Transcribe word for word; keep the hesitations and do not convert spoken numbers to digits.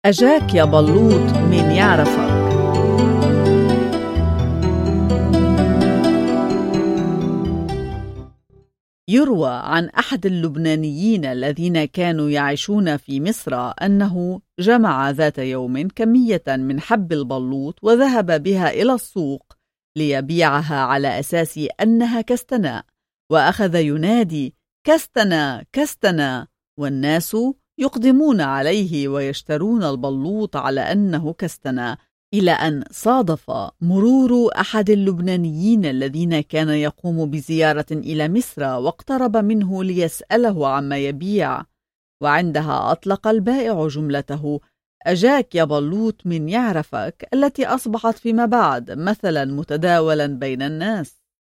أجاك يا بلوط من يعرفك. يروى عن أحد اللبنانيين الذين كانوا يعيشون في مصر أنه جمع ذات يوم كمية من حب البلوط وذهب بها إلى السوق ليبيعها على أساس أنها كستناء، وأخذ ينادي كستنا كستنا، والناس يقدمون عليه ويشترون البلوط على أنه كستنا، إلى أن صادف مرور أحد اللبنانيين الذين كان يقوم بزيارة إلى مصر واقترب منه ليسأله عما يبيع، وعندها أطلق البائع جملته أجاك يا بلوط من يعرفك، التي أصبحت فيما بعد مثلا متداولا بين الناس.